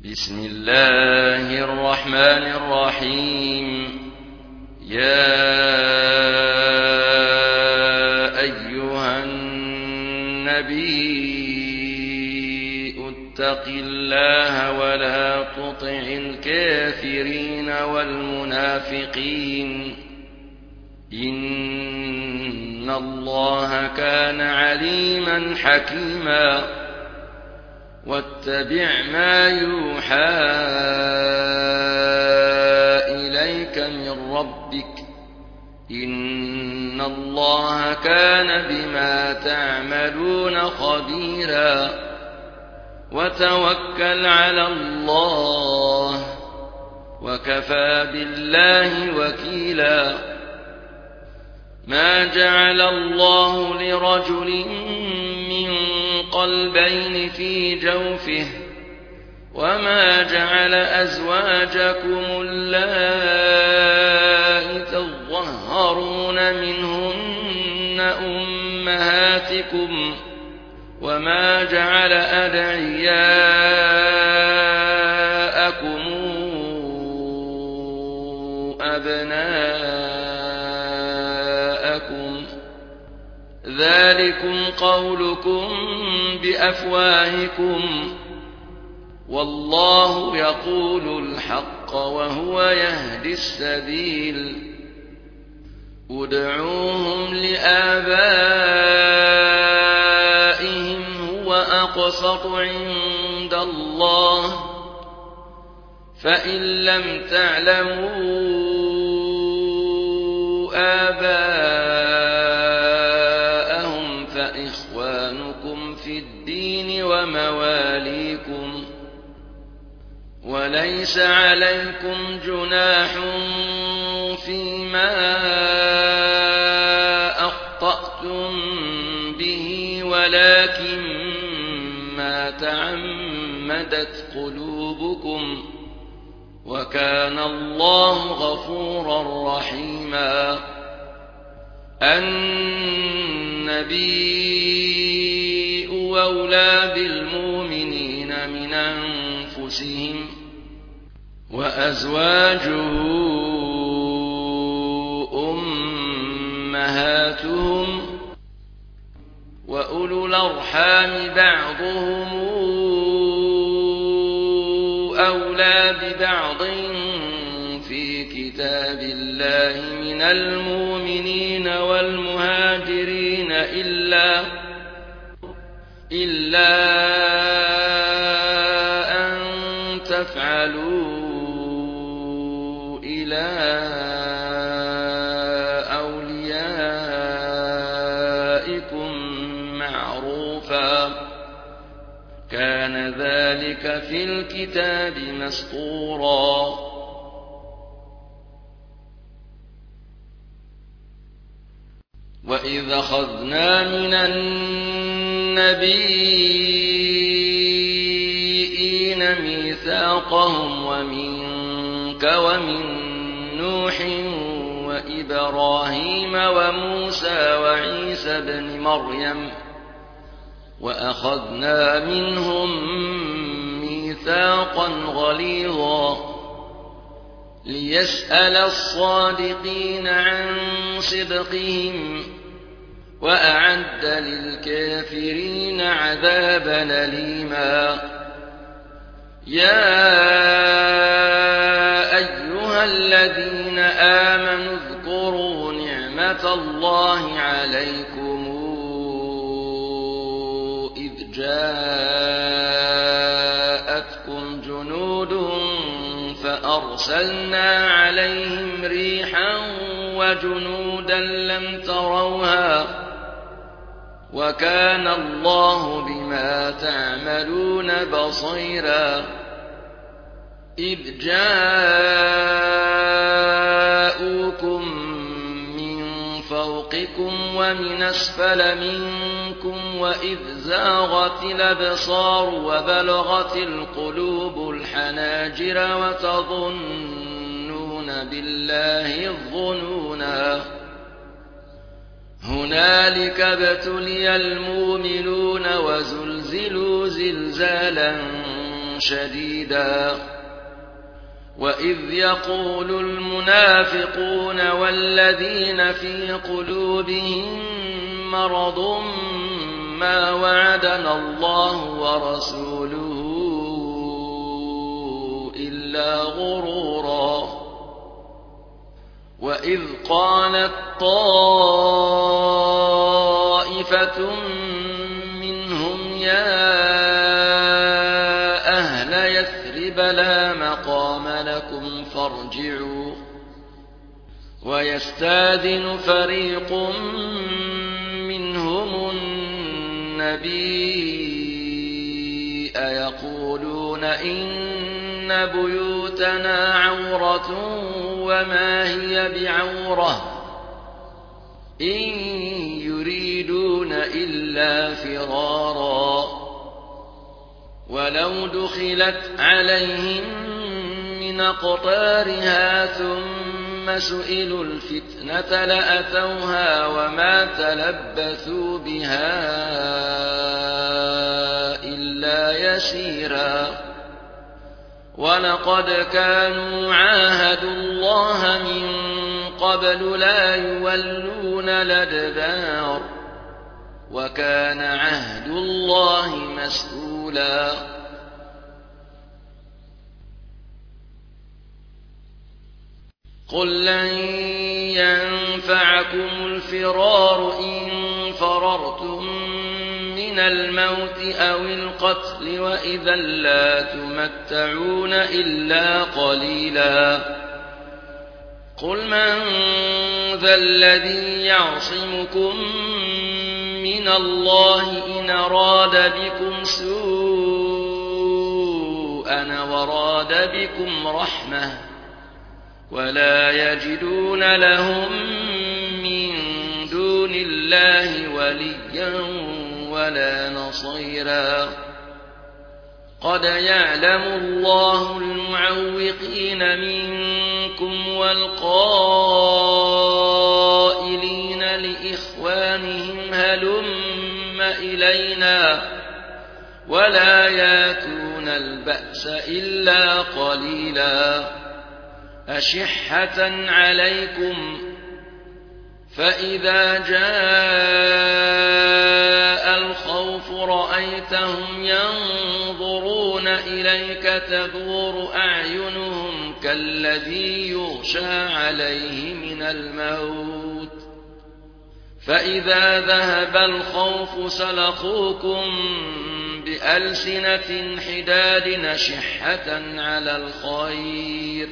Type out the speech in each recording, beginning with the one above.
بسم الله الرحمن الرحيم. يا أيها النبي اتق الله ولا تطع الكافرين والمنافقين إن الله كان عليما حكيما. واتبع ما يوحى إليك من ربك إن الله كان بما تعملون خبيرا. وتوكل على الله وكفى بالله وكيلا. ما جعل الله لرجل من قلبين في جوفه وما جعل أزواجكم اللائي تظهرون منهن أمهاتكم وما جعل أدعياءكم أبناءكم ذلكم قولكم بأفواهكم والله يقول الحق وهو يهدي السبيل. ادعوهم لآبائهم هو أقسط عند الله فإن لم تعلموا آباءهم فإخوانكم في الدين ومواليكم وليس عليكم جناح فيما أخطأتم به ولكن ما تعمدت قلوبكم وكان الله غفورا رحيما. النبي أولى بالمؤمنين من أنفسهم وأزواجه أمهاتهم وأولو الأرحام بعضهم أولى ببعض في كتاب الله من المؤمنين والمهاجرين إلا أن تفعلوا إلى أوليائكم معروفا كان ذلك في الكتاب مسطورا. وإذ أخذنا من النبيين ميثاقهم ومنك ومن نوح وإبراهيم وموسى وعيسى بن مريم وأخذنا منهم ميثاقا غليظا ليسأل الصادقين عن صدقهم وأعد للكافرين عذابا أليما. يا أيها الذين آمنوا اذكروا نعمة الله عليكم إذ جاءتكم جنود فأرسلنا عليهم ريحا وجنودا لم تروها وكان الله بما تعملون بصيرا. إذ جاءوكم من فوقكم ومن أسفل منكم وإذ زاغت الأبصار وبلغت القلوب الحناجر وتظنون بالله الظنونا. هنالك ابتلي المؤمنون وزلزلوا زلزالا شديدا وإذ يقول المنافقون والذين في قلوبهم مرض ما وعدنا الله ورسوله إلا غرورا وإذ قالت طائفة منهم يا أهل يثرب لا مقام لكم فارجعوا ويستاذن فريق منهم النبي يقولون إن بيوتنا عورة وما هي بعورة إن يريدون إلا فرارا ولو دخلت عليهم من أقطارها ثم سئلوا الفتنة لأتوها وما تلبثوا بها إلا يسيرا ولقد كانوا عاهدوا الله من قبل لا يولون الأدبار وكان عهد الله مسؤولا قل لن ينفعكم الفرار إن فررتم من الموت أو القتل وإذا لا تمتعون إلا قليلا قل من ذا الذي يعصمكم من الله إن أراد بكم سوءا وراد بكم رحمة ولا يجدون لهم من دون الله وليا ولا نصيرا قد يعلم الله المعوقين منكم والقائلين لإخوانهم هلم إلينا ولا ياتون البأس إلا قليلا أشحة عليكم فإذا جاء الخوف رأيتهم ينظرون إليك تدور أعينهم كالذي يغشى عليه من الموت فإذا ذهب الخوف سلقوكم بألسنة حداد أشحة على الخير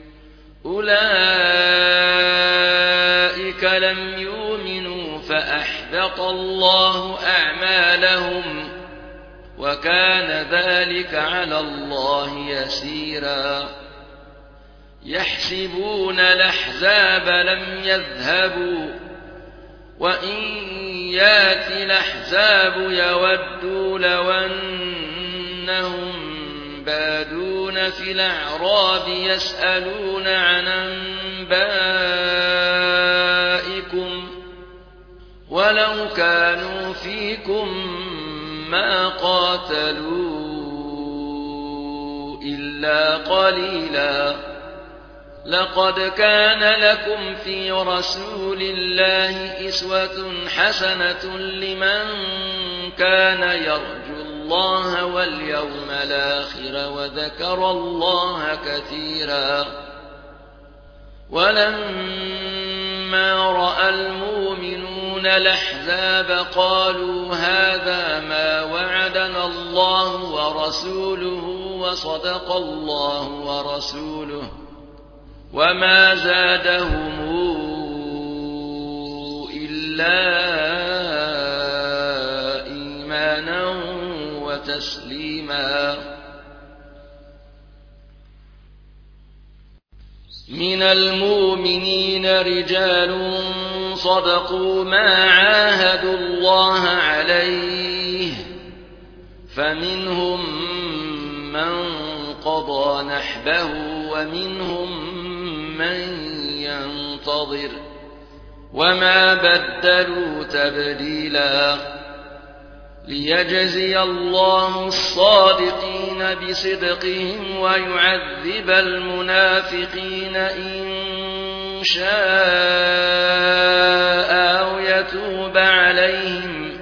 أولئك لم يؤمنوا فأحبط الله أعمالهم وكان ذلك على الله يسيرا يحسبون الأحزاب لم يذهبوا وإن يأتي الأحزاب يودوا لو أنهم بادون في الأعراب يسألون عن أنبائكم ولو كانوا فيكم ما قاتلوا إلا قليلا لقد كان لكم في رسول الله أسوة حسنة لمن كان يرجو الله واليوم الآخر وذكر الله كثيرا ولما رأى المؤمنون الأحزاب قالوا هذا ما وعدنا الله ورسوله وصدق الله ورسوله وما زادهم إلا إيمانا وتسليما من المؤمنين رجال صدقوا ما عاهدوا الله عليه فمنهم من قضى نحبه ومنهم من ينتظر وما بدلوا تبديلا ليجزي الله الصادقين بصدقهم ويعذب المنافقين إن شاء أو يتوب عليهم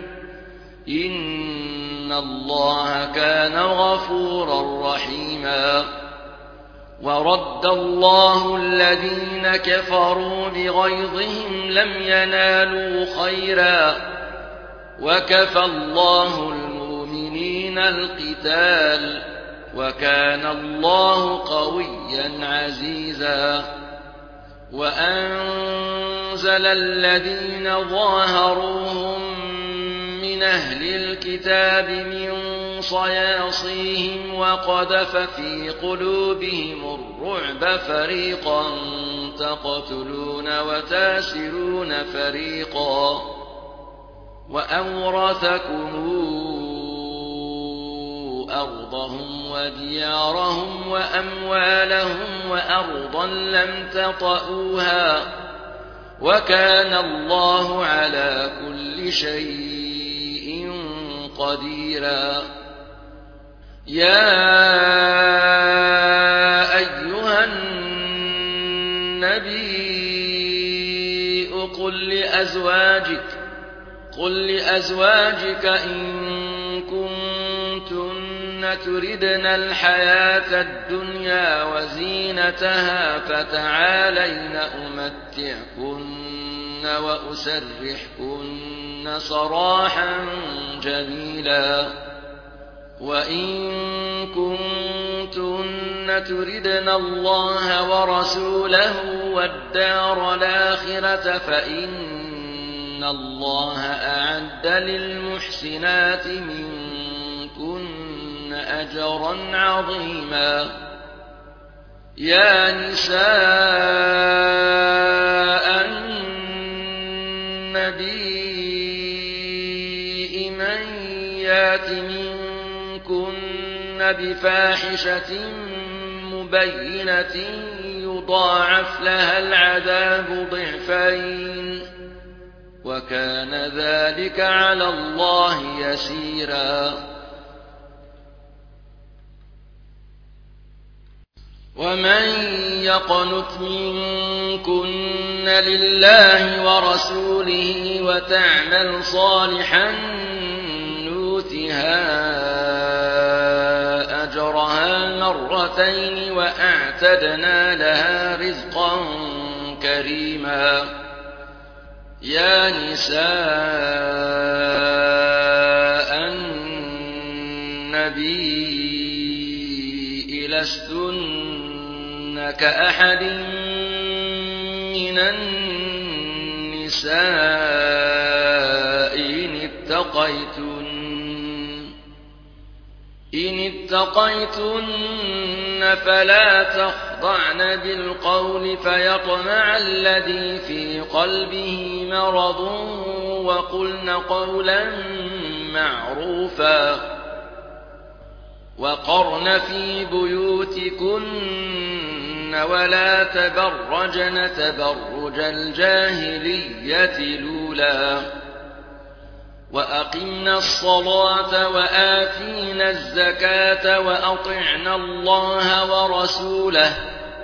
إن الله كان غفورا رحيما ورد الله الذين كفروا بغيظهم لم ينالوا خيرا وكفى الله المؤمنين القتال وكان الله قويا عزيزا وأنزل الذين ظاهروهم من أهل الكتاب من صياصيهم وقذف في قلوبهم الرعب فريقا تقتلون وتاسرون فريقا وأورثكم أرضهم وديارهم وأموالهم وأرضا لم تطئوها وكان الله على كل شيء قديرا يا أيها النبي قل لأزواجك إن كنتن تردن الحياة الدنيا وزينتها فتعالين أمتعكن وأسرحكن سراحا جميلا وإن كنتن تردن الله ورسوله والدار الآخرة فإن الله أعد للمحسنات منكن أجرا عظيما يا نساء النبي من يات منكن بفاحشة مبينة يضاعف لها العذاب ضعفين وكان ذلك على الله يسيرا ومن يقنت منكن لله ورسوله وتعمل صالحا نؤتها أجرها مرتين وأعتدنا لها رزقا كريما يا نساء النبي لستن كأحد من النساء إن اتقيتن فلا تخضعن بالقول فيطمع الذي في قلبه مرض وقلن قولا معروفا وقرن في بيوتكن ولا تبرجن تبرج الجاهلية الأولى وأقمنا الصلاة وآتينا الزكاة وأطعنا الله ورسوله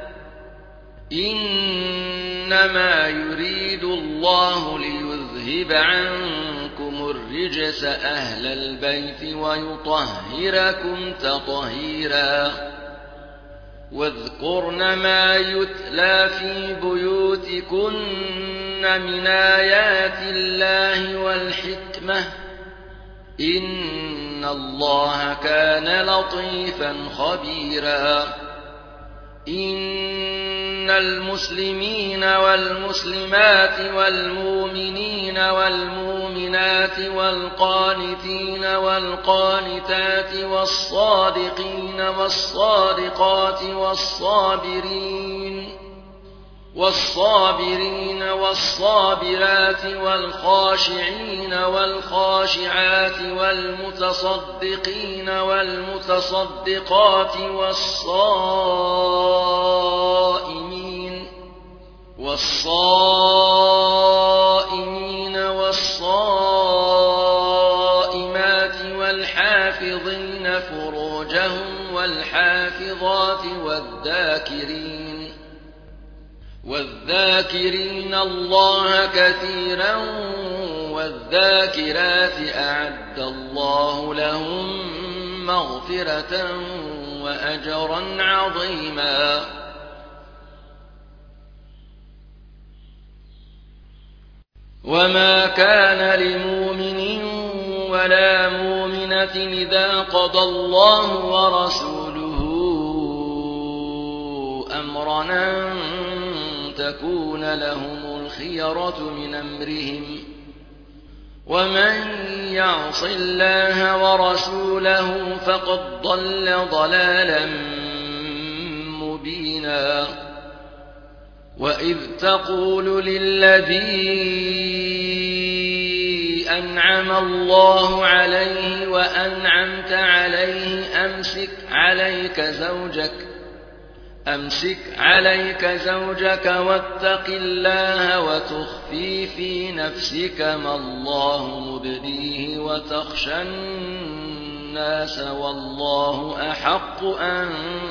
إنما يريد الله ليذهب عنكم الرجس أهل البيت ويطهركم تطهيرا واذكرن ما يتلى في بيوتكن من آيات الله والحكمة إن الله كان لطيفا خبيرا إن المسلمين والمسلمات والمؤمنين والمؤمنات والقانتين والقانتات والصادقين والصادقات والصابرين والصابرات والخاشعين والخاشعات والمتصدقين والمتصدقات والصائمين والصائمات والصادقات والذاكرين الله كثيرا والذاكرات أعد الله لهم مغفرة وأجرا عظيما. وما كان لمؤمن ولا مؤمنة إذا قضى الله ورسوله أمرا أن تكون لهم الخيرة من أمرهم ومن يعص الله ورسوله فقد ضل ضلالا مبينا. وإذ تقول للذي أنعم الله عليه وأنعمت عليه أمسك عليك زوجك واتق الله وتخفي في نفسك ما الله مبديه وتخشى الناس والله أحق أن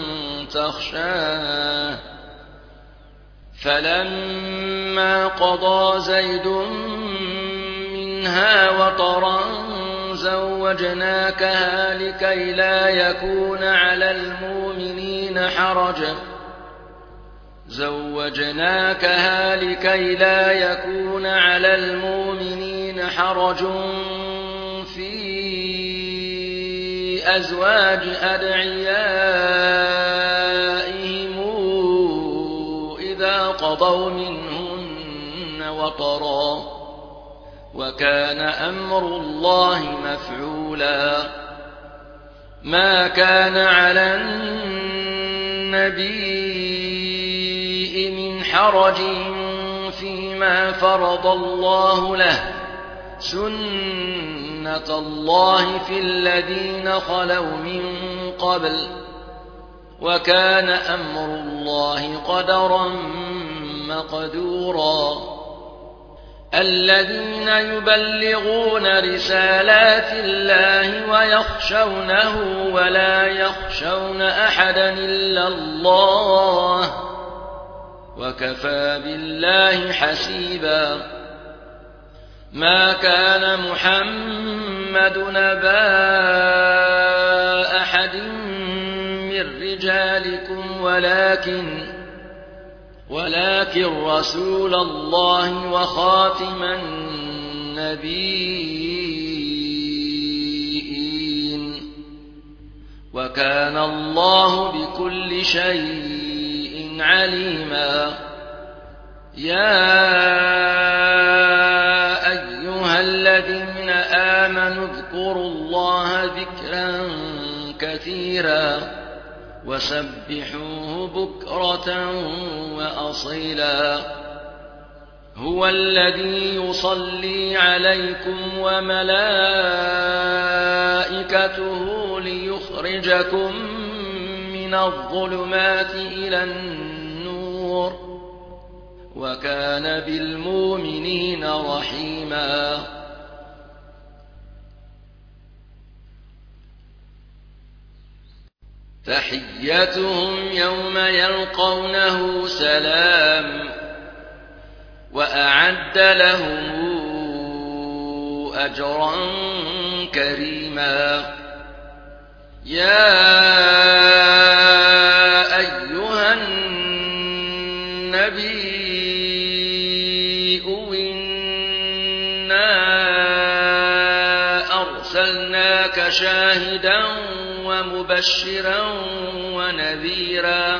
تخشاه. فلما قضى زيد منها وطرا زوجناكها لكي لا يكون على المؤمنين حرج في أزواج أدعيائهم إذا قضوا منهن وطرا وكان أمر الله مفعولا. ما كان على النبي من حرج فيما فرض الله له سنة الله في الذين خلوا من قبل وكان أمر الله قدرا مقدورا. الذين يبلغون رسالات الله ويخشونه ولا يخشون أحدا إلا الله وكفى بالله حسيبا. ما كان محمد نبا أحد من رجالكم ولكن رسول الله وخاتم النبيين وكان الله بكل شيء عليما. يا أيها الذين آمنوا اذكروا الله ذكرا كثيرا وسبحوه بكرة وأصيلا. هو الذي يصلي عليكم وملائكته ليخرجكم من الظلمات إلى النور وكان بالمؤمنين رحيما. تحيتهم يوم يلقونه سلام وأعد لهم أجرا كريما. يا أيها النبي إنا أرسلناك شاهدا ومبشرا ونذيرا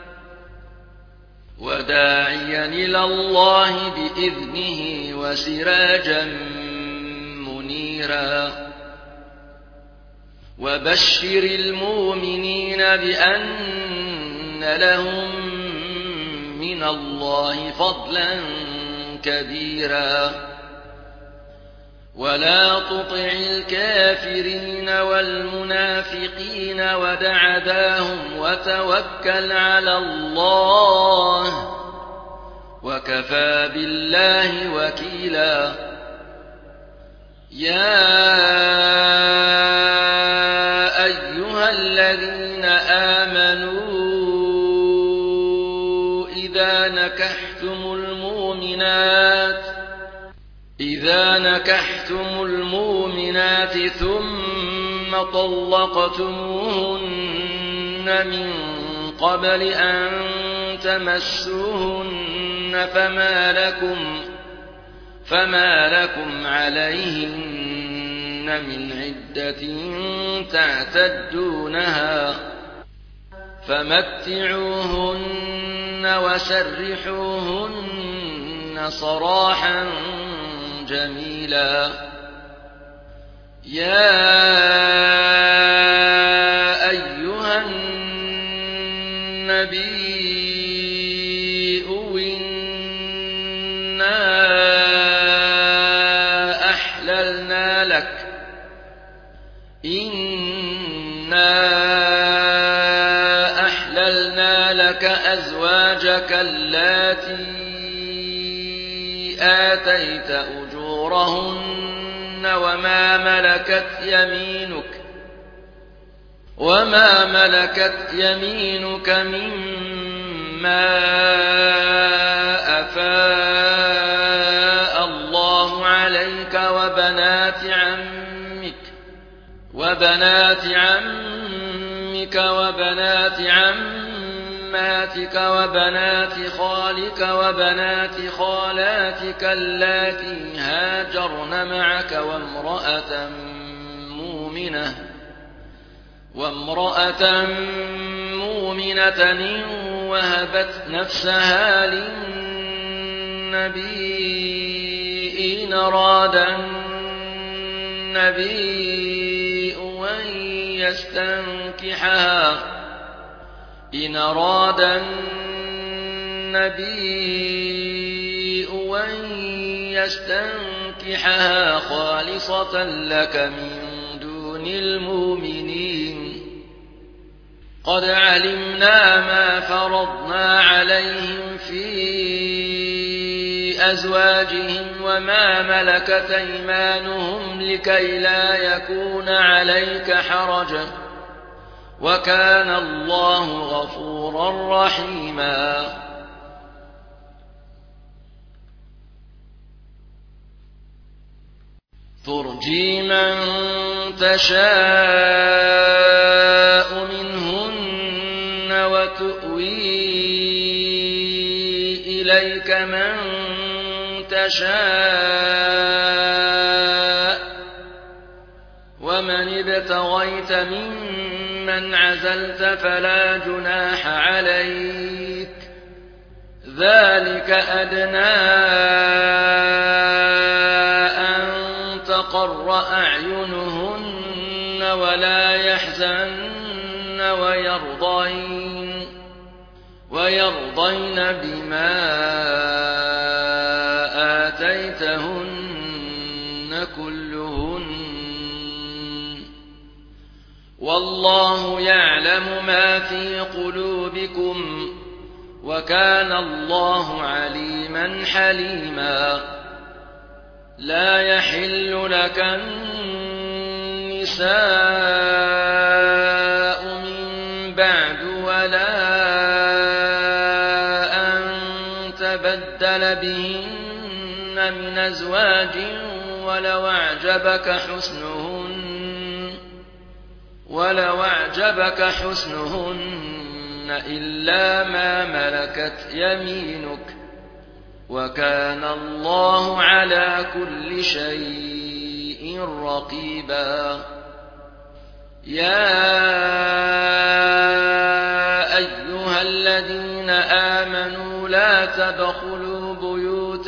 وداعيا إلى الله بإذنه وسراجا منيرا. وبشر المؤمنين بأن لهم من الله فضلا كبيرا. ولا تطع الكافرين والمنافقين ودع ذاهم وتوكل على الله وكفى بالله وكيلا. يا أيها الذين آمنوا إذا نكحتم المؤمنات ثم طلقتموهن من قبل أن تمسوهن فما لكم عليهن من عدة تعتدونها فمتعوهن وسرحوهن سراحا جميلا يا أيها النبي إنا أحللنا لك أزواجك اللاتي آتيت أجورهن وما ملكت يمينك مما أفاء الله عليك وبنات عمك وبنات عماتك وبنات خالك وبنات خالاتك اللاتي هاجرن معك وامرأة مؤمنة إن وهبت نفسها للنبي إن أراد النبي أن يستنكحها خالصة لك من دون المؤمنين قد علمنا ما فرضنا عليهم في أزواجهم وما ملكت أيمانهم لكي لا يكون عليك حرج وكان الله غفورا رحيما ترجي من تشاء منهن وتؤوي إليك من تشاء ومن ابتغيت ممن عزلت فلا جناح عليك ذلك أدنى أن تقر أعينهن ولا يحزن ويرضين بما آتيتهن كلهن والله يعلم ما في قلوبكم وكان الله عليما حليما لا يحل لك النساء من بعد ولا أن تبدل بهن من أزواج ولو أعجبك حسنهن إلا ما ملكت يمينك وكان الله على كل شيء رقيبا يا أيها الذين آمنوا لا تدخلوا بيوت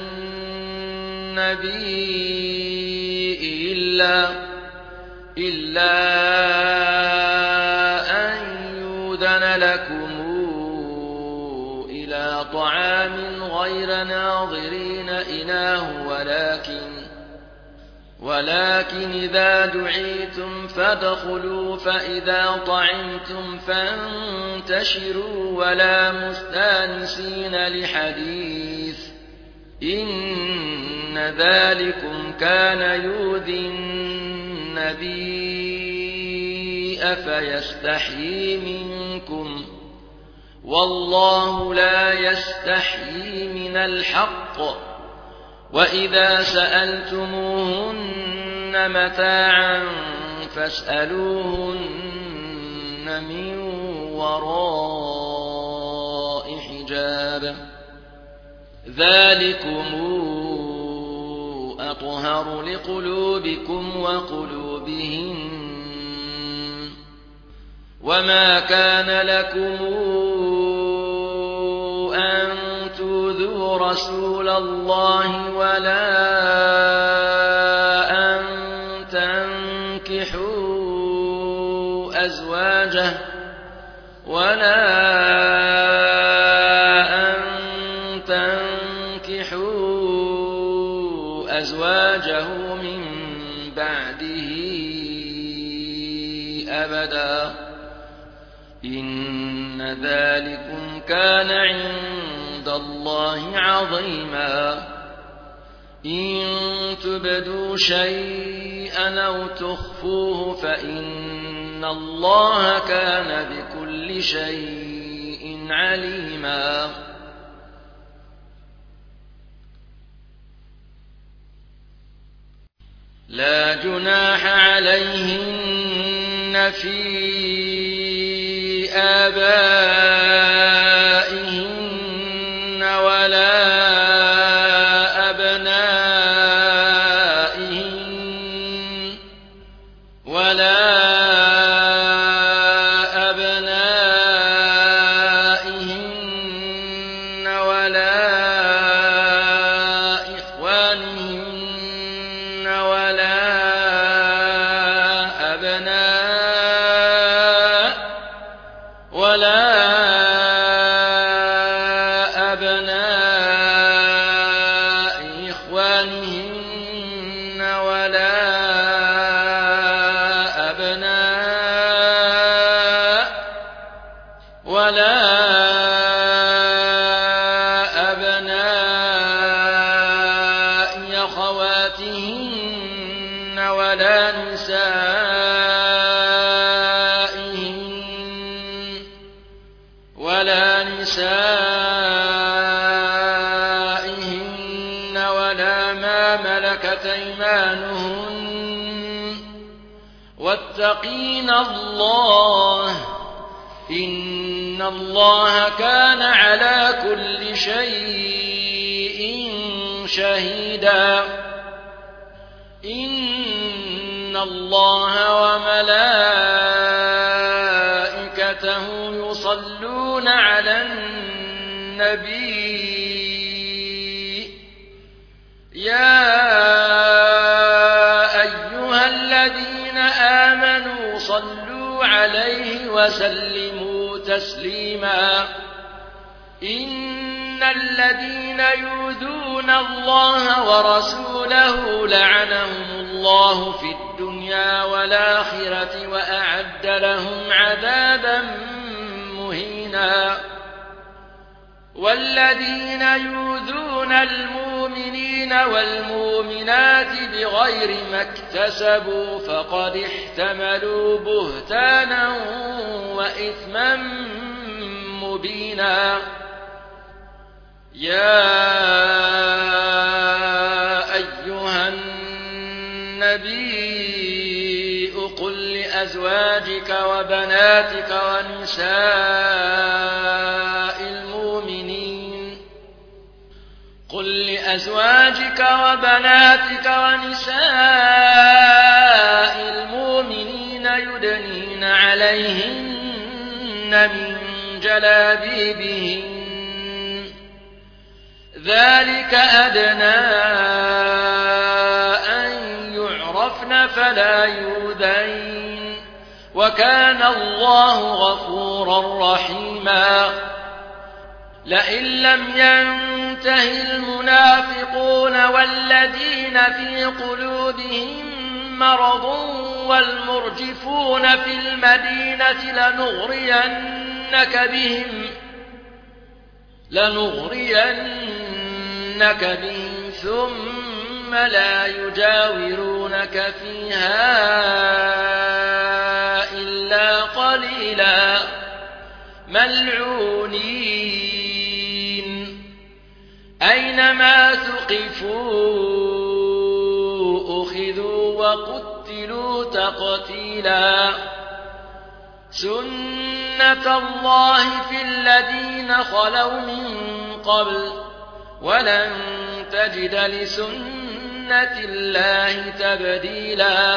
النبي إلا أن يؤذن لكم إلى طعام غير ناظرين إناه ولكن إذا دعيتم فادخلوا فإذا طعمتم فانتشروا ولا مستانسين لحديث إن ذلكم كان يؤذي النبي فيستحيي منكم والله لا يستحيي من الحق وإذا سألتموهن متاعا فاسألوهن من وراء حجاب ذلكم أطهر لقلوبكم وقلوبهن وما كان لكم أن تؤذوا رسول الله ولا أن تنكحوا أزواجه من بعده أبدا إن ذلكم كان عند الله عظيما إن تبدوا شيئا أو تخفوه فإن الله كان بكل شيء عليما لا جناح عليهن في آبائهن ولا أبنائهن ولا إخوانهن ولا أبناء إخوانهن ولا أبناء أخواتهن ولا نسائهن ولا ما ملكت أيمانهن واتقين الله إن الله كان على كل شيء شهيدا إن الله وملائكته يصلون على النبي يا أيها الذين آمنوا صلوا عليه وسلموا تسليما إن الذين يؤذون الله ورسوله لعنهم الله في الدنيا والآخرة وأعد لهم عذابا مهينا والذين يؤذون المؤمنين والمؤمنات بغير ما اكتسبوا فقد احتملوا بهتانا وإثما مبينا يا أيها النبي قل لأزواجك وبناتك ونساء المؤمنين يدنين عليهن من جلابيبهن ذلك أدنى أن يعرفن فلا يؤذين وكان الله غفورا رحيما لئن لم ينته المنافقون والذين في قلوبهم مرض والمرجفون في المدينة لنغرينك بهم ثم لا يجاورونك فيها إلا قليلا ملعونين أينما ثقفوا أخذوا وقتلوا تقتيلا سنة الله في الذين خلوا من قبل ولن تجد لسنة الله تبديلا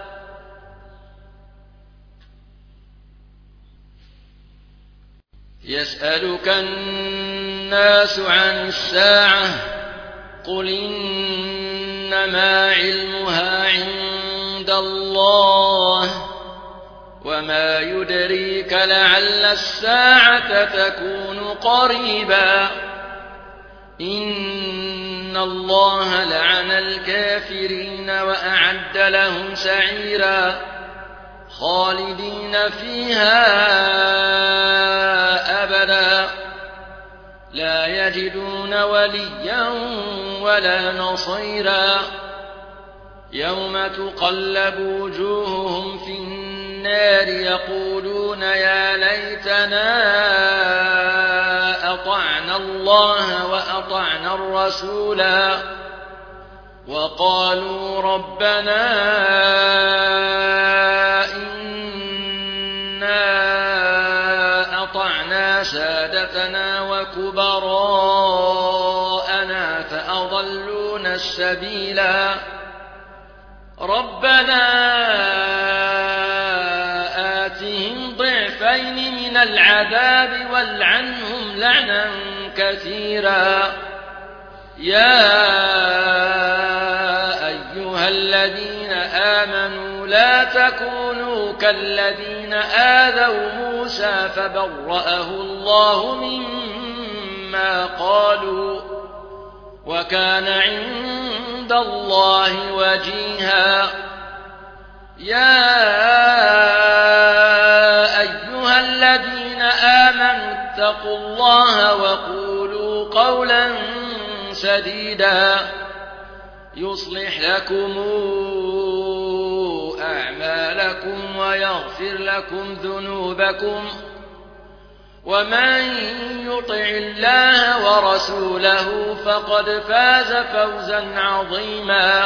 يسألك الناس عن الساعة قل إنما علمها عند الله وما يدريك لعل الساعة تكون قريبا إن الله لعن الكافرين وأعد لهم سعيرا خالدين فيها أبدا لا يجدون وليا ولا نصيرا يوم تقلب وجوههم في النار يقولون يا ليتنا أطعنا الله وأطعنا الرسولا وقالوا ربنا إنا أطعنا سادتنا وكبراءنا فأضلونا السبيلا ربنا آتهم ضعفين من العذاب والعنهم لعنا كثيرا يا أيها الذين آمنوا لا تكونوا كالذين آذوا موسى فبرأه الله مما قالوا وكان عند الله وجيها يا أيها الذين آمنوا اتقوا الله وقولوا قولا سديدا يصلح لكم أعمالكم ويغفر لكم ذنوبكم ومن يطع الله ورسوله فقد فاز فوزا عظيما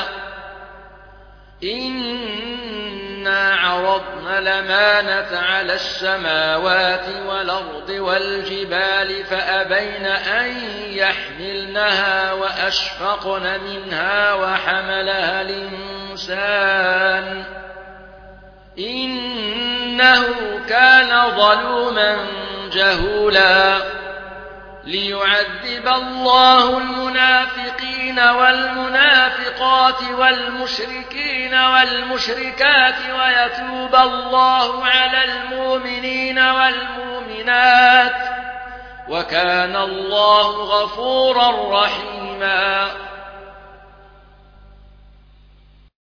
إنا عرضنا الأمانة على السماوات والأرض والجبال فأبين أن يحملنها وأشفقن منها وحملها الإنسان إنه كان ظلوما جهولا ليعذب الله المنافقين والمنافقات والمشركين والمشركات ويتوب الله على المؤمنين والمؤمنات وكان الله غفورا رحيما